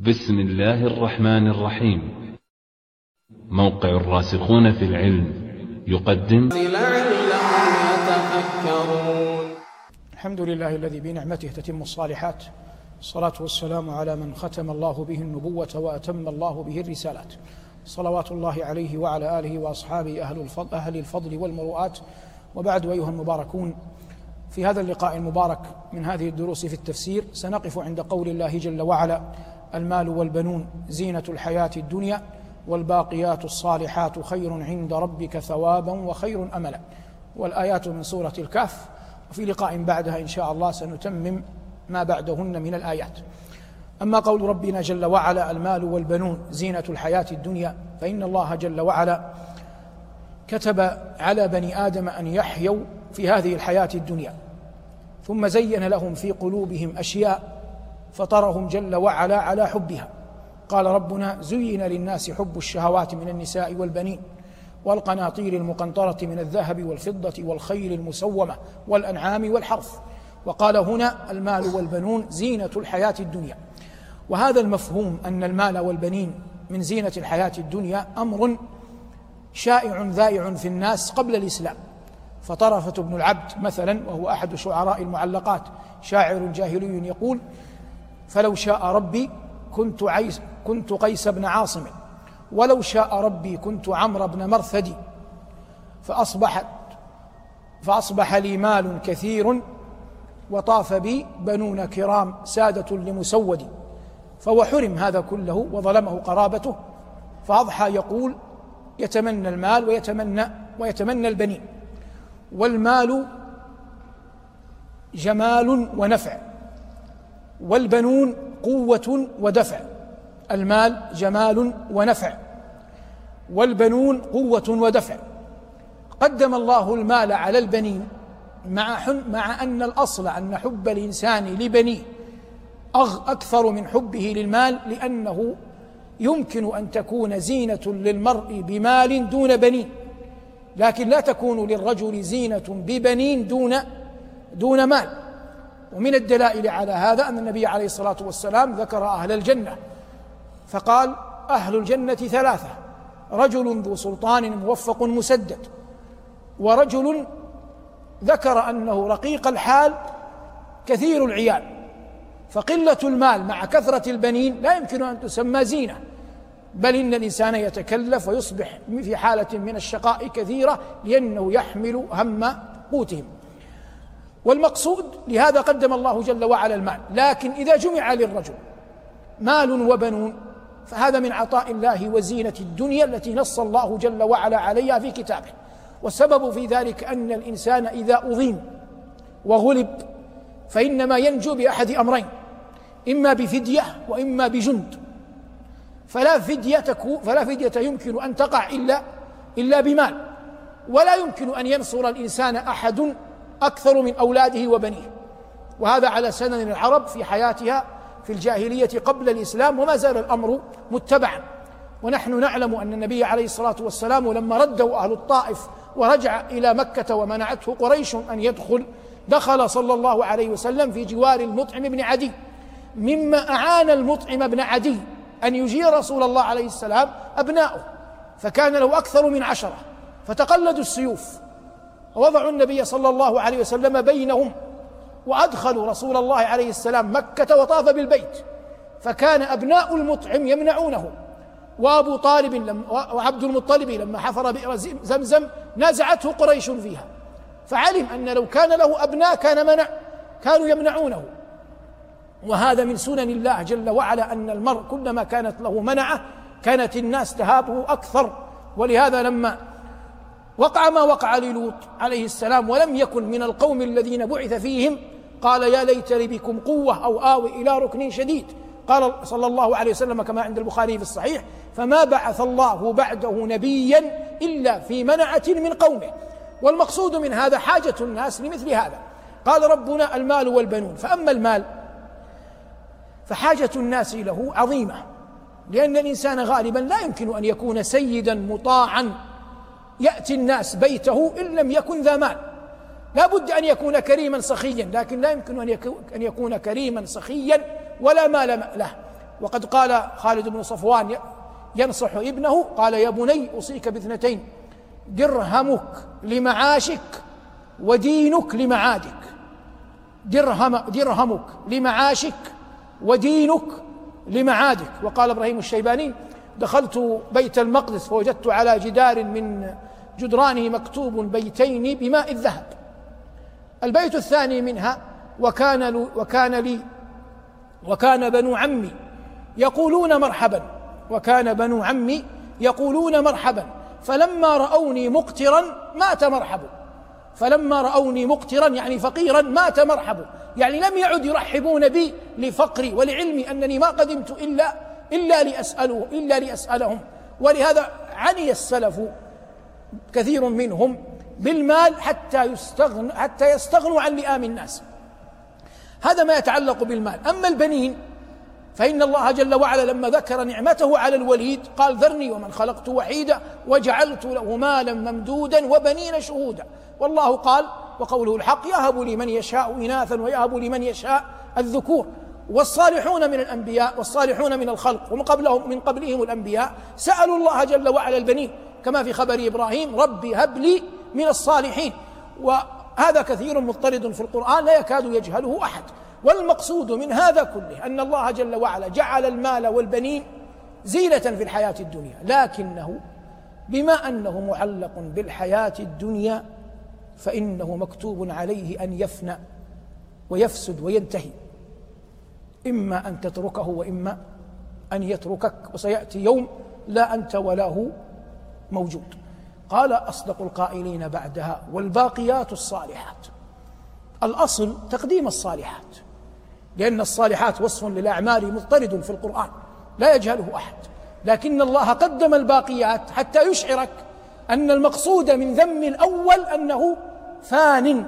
بسم الله الرحمن الرحيم. موقع الراسخون في العلم يقدم لعلهم يتفكرون. الحمد لله الذي بنعمته تتم الصالحات، الصلاة والسلام على من ختم الله به النبوة وأتم الله به الرسالات، صلوات الله عليه وعلى آله وأصحابه أهل الفضل والمروءات. وبعد، أيها المباركون، في هذا اللقاء المبارك من هذه الدروس في التفسير سنقف عند قول الله جل وعلا: المال والبنون زينة الحياة الدنيا والباقيات الصالحات خير عند ربك ثوابا وخير أملا. والآيات من سورة الكهف، وفي لقاء بعدها إن شاء الله سنتمم ما بعدهن من الآيات. أما قول ربنا جل وعلا: المال والبنون زينة الحياة الدنيا، فإن الله جل وعلا كتب على بني آدم أن يحيوا في هذه الحياة الدنيا، ثم زين لهم في قلوبهم أشياء فطرهم جل وعلا على حبها. قال ربنا: زين للناس حب الشهوات من النساء والبنين والقناطير المقنطرة من الذهب والفضة والخيل المسومة والأنعام والحرث. وقال هنا: المال والبنون زينة الحياة الدنيا. وهذا المفهوم أن المال والبنين من زينة الحياة الدنيا أمر شائع ذائع في الناس قبل الإسلام. فطرفة بن العبد مثلا، وهو أحد شعراء المعلقات، شاعر جاهلي يقول: فلو شاء ربي كنت قيس بن عاصم، ولو شاء ربي كنت عمرو بن مرثد، فأصبح لي مال كثير وطاف بي بنون كرام سادة لمسود. فهو حرم هذا كله وظلمه قرابته، فأضحى يقول يتمنى المال ويتمنى البنين. والمال جمال ونفع، والبنون قوة ودفع. المال جمال ونفع، والبنون قوة ودفع. قدم الله المال على البنين مع أن الأصل أن حب الإنسان لبنيه أكثر من حبه للمال، لأنه يمكن أن تكون زينة للمرء بمال دون بنين، لكن لا تكون للرجل زينة ببنين دون مال. ومن الدلائل على هذا أن النبي عليه الصلاة والسلام ذكر أهل الجنة فقال: أهل الجنة ثلاثة: رجل ذو سلطان موفق مسدد، ورجل ذكر أنه رقيق الحال كثير العيال. فقلة المال مع كثرة البنين لا يمكن أن تسمى زينة، بل إن الإنسان يتكلف ويصبح في حالة من الشقاء كثيرة لأنه يحمل هم قوتهم. والمقصود لهذا قدم الله جل وعلا المال. لكن إذا جمع للرجل مال وبنون فهذا من عطاء الله وزينة الدنيا التي نص الله جل وعلا عليها في كتابه. والسبب في ذلك أن الإنسان إذا أضيم وغلب فإنما ينجو بأحد أمرين: إما بفدية وإما بجند. فلا فدية يمكن أن تقع إلا بمال، ولا يمكن أن ينصر الإنسان أحد أكثر من أولاده وبنيه. وهذا على سنن العرب في حياتها في الجاهلية قبل الإسلام، وما زال الأمر متبعا. ونحن نعلم أن النبي عليه الصلاة والسلام لما ردوا أهل الطائف ورجع إلى مكة ومنعته قريش أن يدخل، دخل صلى الله عليه وسلم في جوار المطعم بن عدي، مما أعان المطعم بن عدي أن يجير رسول الله عليه السلام أبناؤه، فكان له أكثر من 10، فتقلدوا السيوف ووضعوا النبي صلى الله عليه وسلم بينهم، وأدخلوا رسول الله عليه السلام مكة وطاف بالبيت. فكان أبناء المطعم يمنعونه، وأبو طالب وعبد المطلب لما حفر بئر زمزم نازعته قريش فيها، فعلم أن لو كان له أبناء كانوا يمنعونه. وهذا من سنن الله جل وعلا أن المرء كلما كانت له منعة كانت الناس تهابه أكثر. ولهذا لما وقع ما وقع للوط عليه السلام ولم يكن من القوم الذين بعث فيهم، قال: يا ليت لي بكم قوة أو آوي إلى ركن شديد. قال صلى الله عليه وسلم كما عند البخاري في الصحيح: فما بعث الله بعده نبيا إلا في منعة من قومه. والمقصود من هذا حاجة الناس لمثل هذا. قال ربنا: المال والبنون. فأما المال فحاجة الناس له عظيمة، لأن الإنسان غالبا لا يمكن أن يكون سيدا مطاعا يأتي الناس بيته إن لم يكن ذا مال. لا بد أن يكون كريما سخيا، لكن لا يمكن أن يكون كريما سخيا ولا مال له. وقد قال خالد بن صفوان ينصح ابنه، قال: يا بني أوصيك باثنتين: درهمك لمعاشك ودينك لمعادك. درهمك لمعاشك ودينك لمعادك. وقال إبراهيم الشيباني: دخلت بيت المقدس فوجدت على جدار من جدرانه مكتوب بيتين بماء الذهب. البيت الثاني منها: وكان بنو عمي يقولون مرحبا، وكان بنو عمي يقولون مرحبا، فلما رأوني مقترا مات مرحب. فلما رأوني مقترا يعني فقيرا مات مرحب، يعني لم يعد يرحبون بي لفقري ولعلمي أنني ما قدمت إلا لأسألهم. ولهذا عني السلف كثير منهم بالمال حتى يستغنوا عن لئام الناس. هذا ما يتعلق بالمال. أما البنين فإن الله جل وعلا لما ذكر نعمته على الوليد قال: ذرني ومن خلقت وحيدا وجعلت له مالا ممدودا وبنين شهودا. والله قال وقوله الحق: يهب لمن يشاء إناثا ويهب لمن يشاء الذكور. والصالحون من الأنبياء والصالحون من الخلق ومن قبلهم الأنبياء سألوا الله جل وعلا البنين، كما في خبر إبراهيم: ربي هب لي من الصالحين. وهذا كثير مضطرد في القرآن لا يكاد يجهله أحد. والمقصود من هذا كله أن الله جل وعلا جعل المال والبنين زينة في الحياة الدنيا، لكنه بما أنه معلق بالحياة الدنيا فإنه مكتوب عليه أن يفنى ويفسد وينتهي، إما أن تتركه وإما أن يتركك، وسيأتي يوم لا أنت ولا هو موجود. قال أصدق القائلين بعدها: والباقيات الصالحات. الأصل تقديم الصالحات، لأن الصالحات وصف للأعمال مضطرد في القرآن لا يجهله أحد، لكن الله قدم الباقيات حتى يشعرك أن المقصود من ذم الأول أنه فان،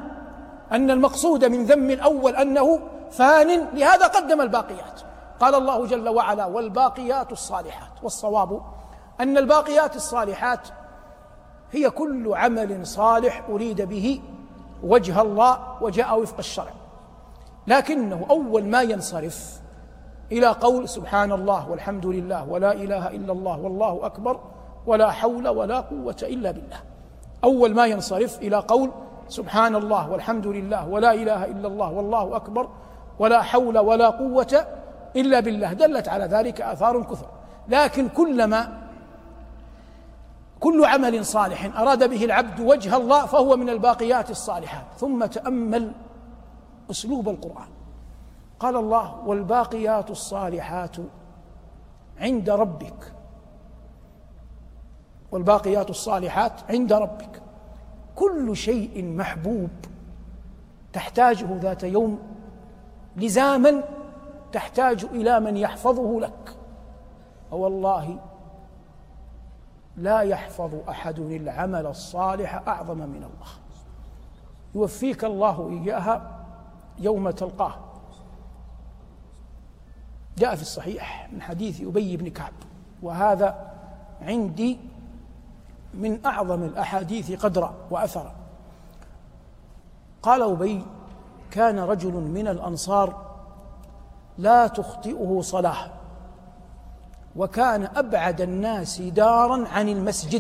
فان، لهذا قدم الباقيات. قال الله جل وعلا: والباقيات الصالحات. والصواب أن الباقيات الصالحات هي كل عمل صالح أريد به وجه الله وجاء وفق الشرع، لكنه أول ما ينصرف إلى قول سبحان الله والحمد لله ولا إله إلا الله والله أكبر ولا حول ولا قوة إلا بالله. أول ما ينصرف إلى قول سبحان الله والحمد لله ولا إله إلا الله والله أكبر ولا حول ولا قوة إلا بالله، دلت على ذلك آثار كثر. لكن كل عمل صالح أراد به العبد وجه الله فهو من الباقيات الصالحات. ثم تأمل أسلوب القرآن. قال الله: والباقيات الصالحات عند ربك. والباقيات الصالحات عند ربك. كل شيء محبوب تحتاجه ذات يوم لزاما تحتاج إلى من يحفظه لك، والله لا يحفظ أحد العمل الصالح أعظم من الله، يوفيك الله إياها يوم تلقاه. جاء في الصحيح من حديث أبي بن كعب، وهذا عندي من أعظم الأحاديث قدرا وأثرا. قال أبي: كان رجل من الأنصار لا تخطئه صلاة، وكان أبعد الناس دارا عن المسجد،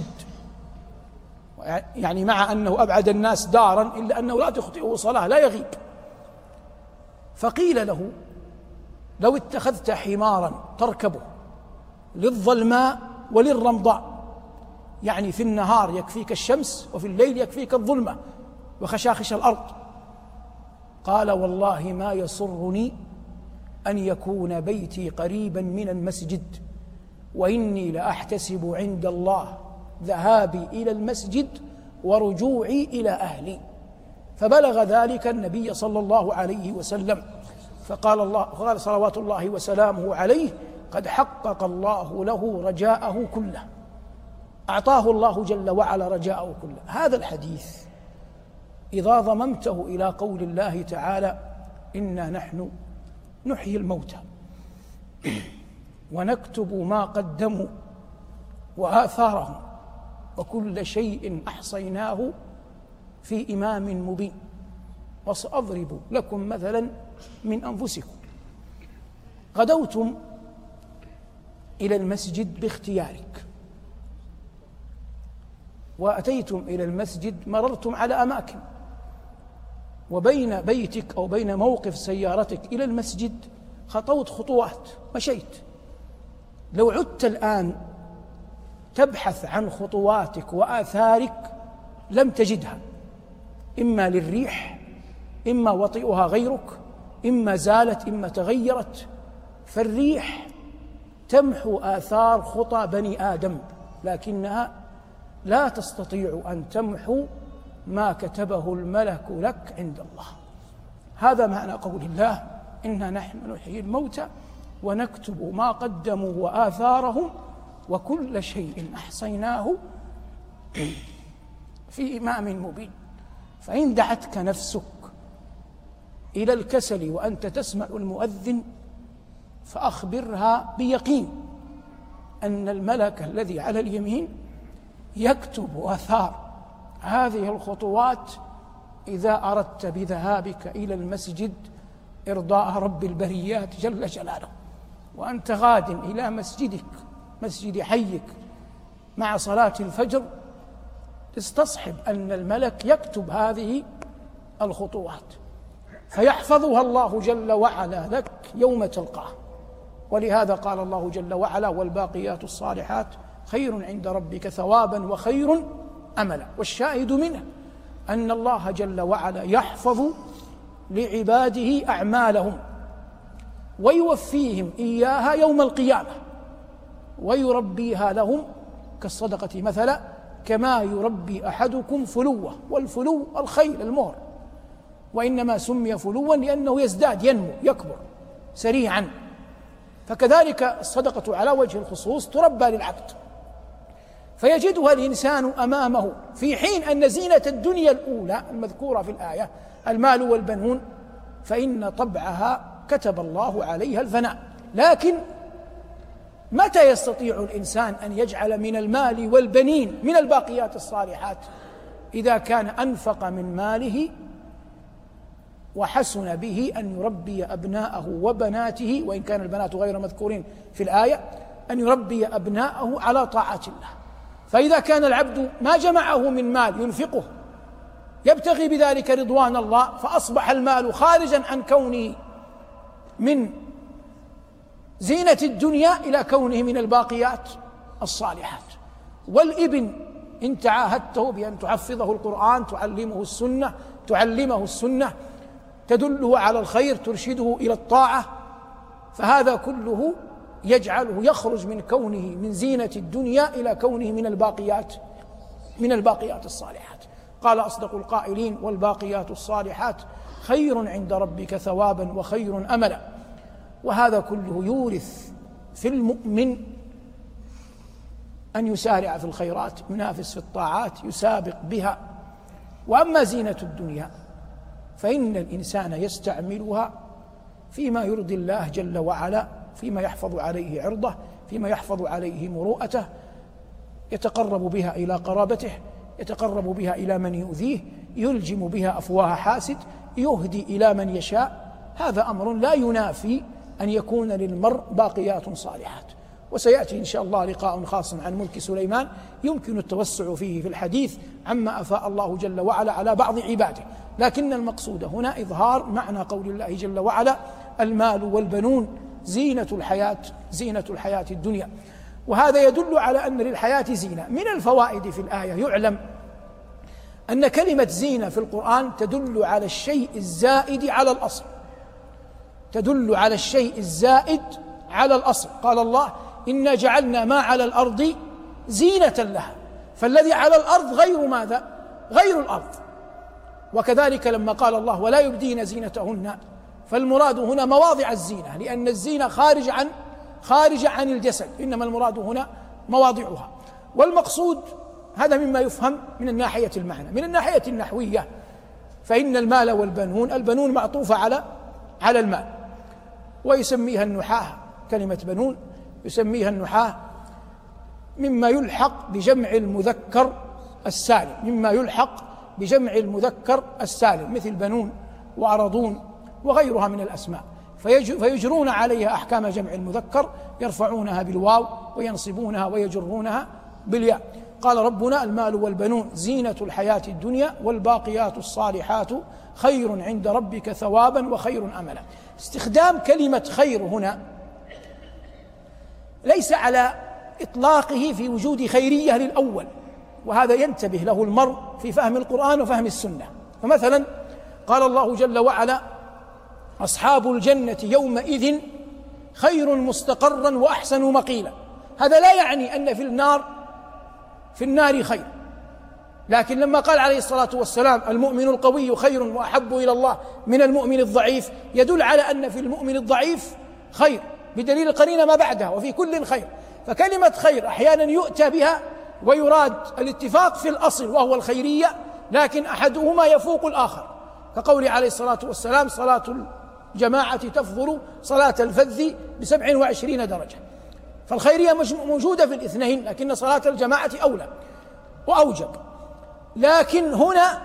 يعني مع أنه أبعد الناس دارا إلا أنه لا تخطئه صلاة، لا يغيب. فقيل له: لو اتخذت حمارا تركبه للظلماء وللرمضاء، يعني في النهار يكفيك الشمس وفي الليل يكفيك الظلمة وخشاخش الأرض، قال: والله ما يسرني أن يكون بيتي قريبا من المسجد، وإني لأحتسب عند الله ذهابي إلى المسجد ورجوعي إلى أهلي. فبلغ ذلك النبي صلى الله عليه وسلم، فقال صلوات الله وسلامه عليه: قد حقق الله له رجاءه كله، أعطاه الله جل وعلا رجاءه كله. هذا الحديث إذا ضممته إلى قول الله تعالى: إنا نحن نحيي الموتى ونكتب ما قدموا وآثارهم وكل شيء أحصيناه في إمام مبين، وسأضرب لكم مثلا من أنفسكم: غدوتم إلى المسجد باختيارك، وأتيتم إلى المسجد مررتم على أماكن، وبين بيتك أو بين موقف سيارتك إلى المسجد خطوت خطوات، مشيت. لو عدت الآن تبحث عن خطواتك وآثارك لم تجدها، إما للريح، إما وطئها غيرك، إما زالت، إما تغيرت. فالريح تمحو آثار خطى بني آدم، لكنها لا تستطيع أن تمحو ما كتبه الملك لك عند الله. هذا معنى قول الله: إنا نحن نحيي الموتى ونكتب ما قدموا وآثارهم وكل شيء أحصيناه في إمام مبين. فإن دعتك نفسك إلى الكسل وأنت تسمع المؤذن فأخبرها بيقين أن الملك الذي على اليمين يكتب آثار هذه الخطوات إذا أردت بذهابك إلى المسجد إرضاء رب البريات جل جلاله، وأنت غاد إلى مسجدك، مسجد حيك، مع صلاة الفجر، استصحب أن الملك يكتب هذه الخطوات فيحفظها الله جل وعلا لك يوم تلقاه. ولهذا قال الله جل وعلا: والباقيات الصالحات خير عند ربك ثوابا وخير أملا. والشاهد منه أن الله جل وعلا يحفظ لعباده أعمالهم ويوفيهم إياها يوم القيامة ويربيها لهم كالصدقة مثلا، كما يربي أحدكم فلوه. والفلو الخيل المهر، وإنما سمي فلوا لأنه يزداد، ينمو، يكبر سريعا. فكذلك الصدقة على وجه الخصوص تربى للعبد، فيجدها الإنسان أمامه، في حين أن زينة الدنيا الأولى المذكورة في الآية المال والبنون فإن طبعها كتب الله عليها الفناء. لكن متى يستطيع الإنسان أن يجعل من المال والبنين من الباقيات الصالحات؟ إذا كان أنفق من ماله وحسن به أن يربي أبناءه وبناته، وإن كان البنات غير مذكورين في الآية، أن يربي أبناءه على طاعة الله. فإذا كان العبد ما جمعه من مال ينفقه يبتغي بذلك رضوان الله، فأصبح المال خارجا عن كونه من زينة الدنيا إلى كونه من الباقيات الصالحات. والابن إن تعاهدته بأن تحفظه القرآن، تعلمه السنة، تدله على الخير، ترشده إلى الطاعة، فهذا كله يجعله يخرج من كونه من زينة الدنيا إلى كونه من الباقيات الصالحات. قال أصدق القائلين: والباقيات الصالحات خير عند ربك ثوابا وخير أملا. وهذا كله يورث في المؤمن أن يسارع في الخيرات، ينافس في الطاعات، يسابق بها. وأما زينة الدنيا فإن الإنسان يستعملها فيما يرضي الله جل وعلا، فيما يحفظ عليه عرضه، فيما يحفظ عليه مروءته، يتقرب بها إلى قرابته، يتقرب بها إلى من يؤذيه، يلجم بها أفواه حاسد، يهدي إلى من يشاء. هذا أمر لا ينافي أن يكون للمرء باقيات صالحات. وسيأتي إن شاء الله لقاء خاص عن ملك سليمان يمكن التوسع فيه في الحديث عما أفاء الله جل وعلا على بعض عباده، لكن المقصود هنا إظهار معنى قول الله جل وعلا: المال والبنون زينة الحياة الدنيا. وهذا يدل على أن للحياة زينة. من الفوائد في الآية يعلم أن كلمة زينة في القرآن تدل على الشيء الزائد على الأصل، تدل على الشيء الزائد على الأصل. قال الله: إنا جعلنا ما على الأرض زينة لها، فالذي على الأرض غير ماذا؟ غير الأرض. وكذلك لما قال الله: ولا يبدين زينتهن، فالمراد هنا مواضع الزينة، لأن الزينة خارج عن الجسد، إنما المراد هنا مواضعها. والمقصود هذا مما يفهم من الناحية المعنى. من الناحية النحوية فإن المال والبنون، البنون معطوفة على المال، ويسميها النحاة كلمة بنون، يسميها النحاة مما يلحق بجمع المذكر السالم، مثل بنون وأرضون وغيرها من الأسماء. فيجرون عليها أحكام جمع المذكر، يرفعونها بالواو وينصبونها ويجرونها بالياء. قال ربنا: المال والبنون زينة الحياة الدنيا والباقيات الصالحات خير عند ربك ثوابا وخير أملا. استخدام كلمة خير هنا ليس على إطلاقه في وجود خيرية للأول، وهذا ينتبه له المرء في فهم القرآن وفهم السنة. فمثلا قال الله جل وعلا: أصحاب الجنة يومئذ خير مستقرا وأحسن مقيلا. هذا لا يعني أن في النار خير، لكن لما قال عليه الصلاة والسلام: المؤمن القوي خير وأحب إلى الله من المؤمن الضعيف، يدل على أن في المؤمن الضعيف خير، بدليل القرينة ما بعدها: وفي كل خير. فكلمة خير أحيانا يؤتى بها ويراد الاتفاق في الأصل وهو الخيرية، لكن أحدهما يفوق الآخر، كقول عليه الصلاة والسلام: صلاة الجماعة تفضل صلاة الفذ ب27 درجة. فالخيرية موجودة في الاثنين، لكن صلاة الجماعة أولى وأوجب. لكن هنا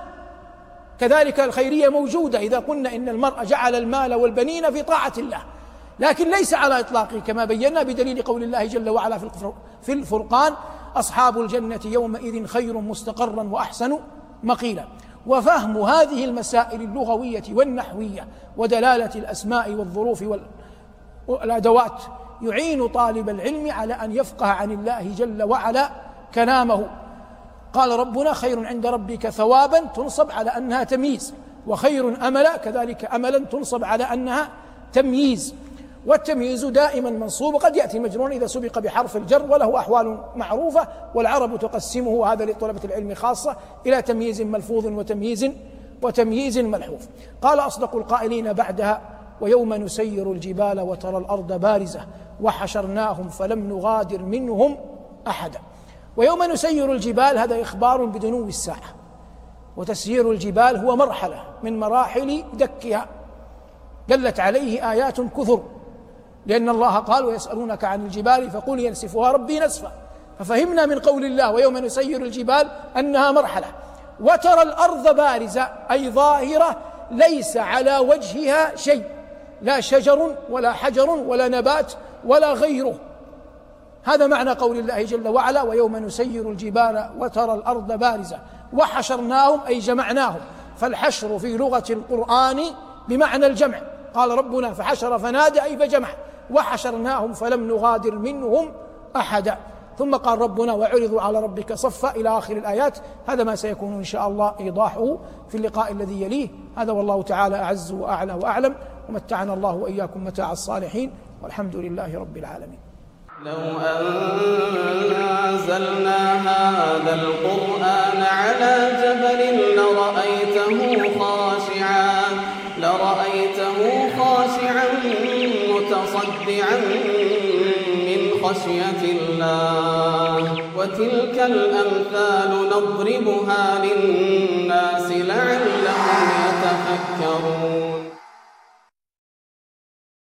كذلك الخيرية موجودة إذا قلنا إن المرء جعل المال والبنين في طاعة الله، لكن ليس على إطلاقه كما بينا بدليل قول الله جل وعلا في الفرقان: أصحاب الجنة يومئذ خير مستقرا وأحسن مقيلا. وفهم هذه المسائل اللغوية والنحوية ودلالة الأسماء والظروف والأدوات يعين طالب العلم على أن يفقه عن الله جل وعلا كلامه. قال ربنا: خير عند ربك ثوابا تنصب على أنها تمييز، وخير أملا كذلك أملا تنصب على أنها تمييز. والتمييز دائما منصوب، قد يأتي مجرور إذا سبق بحرف الجر، وله أحوال معروفة، والعرب تقسمه، هذا لطلبة العلم خاصة، إلى تمييز ملفوظ وتمييز ملحوظ. قال أصدق القائلين بعدها: ويوم نسير الجبال وترى الأرض بارزة وحشرناهم فلم نغادر منهم أحدا. ويوم نسير الجبال هذا إخبار بدنو الساعة، وتسيير الجبال هو مرحلة من مراحل دكها دلت عليه آيات كثر، لأن الله قال: ويسألونك عن الجبال فقل ينسفها ربي نسفا. ففهمنا من قول الله: ويوم نسير الجبال أنها مرحلة. وترى الأرض بارزة أي ظاهرة ليس على وجهها شيء، لا شجر ولا حجر ولا نبات ولا غيره. هذا معنى قول الله جل وعلا: ويوم نسير الجبال وترى الأرض بارزة وحشرناهم أي جمعناهم. فالحشر في لغة القرآن بمعنى الجمع. قال ربنا: فحشر فنادى أي فجمع، وحشرناهم فلم نغادر منهم أحدا. ثم قال ربنا: وعرضوا على ربك صفا إلى آخر الآيات. هذا ما سيكون إن شاء الله إيضاحه في اللقاء الذي يليه. هذا والله تعالى أعز وأعلى وأعلم، ومتعنا الله وإياكم متاع الصالحين، والحمد لله رب العالمين. لو أنزلنا هذا القرآن على جبل لرأيته خاشعا متصدعا من خشية الله. وتلك الأمثال نضربها للناس لعلهم يتفكرون.